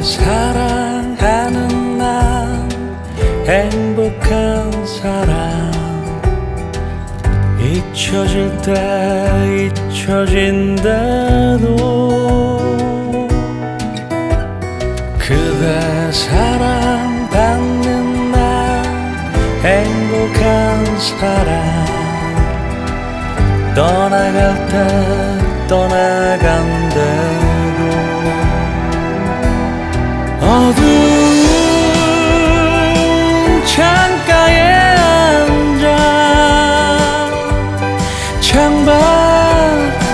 사랑하는 난 행복한 사람. 잊혀질 때 잊혀진대도 그대 사랑받는 난 행복한 사람. 떠나갈 때 떠나간대도 어두운 창가에 앉아 창밖을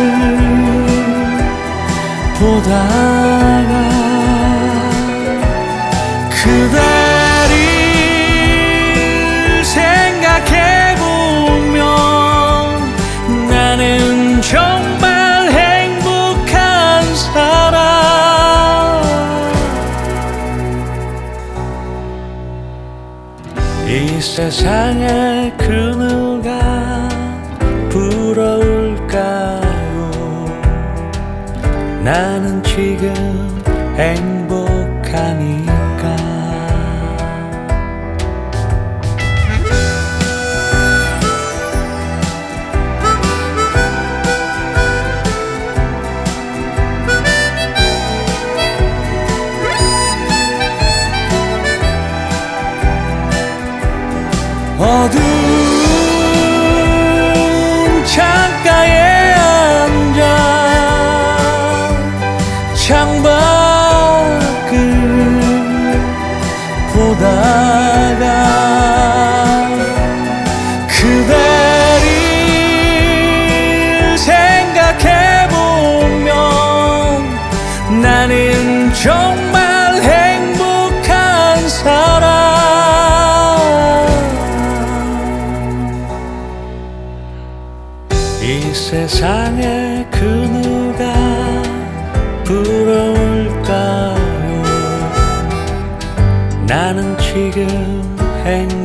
보다가 그대를 생각해보면 나는 정말 행복한 사람. 이 세상에 그 누가 부러울까요? 나는 지금 행복하니까. 어두운 창가에 앉아 창밖을 보다가 그대를 생각해보면 나는 정말 행복한 사람. 이 세상에 그 누가 부러울까요? 나는 지금 행복하니까.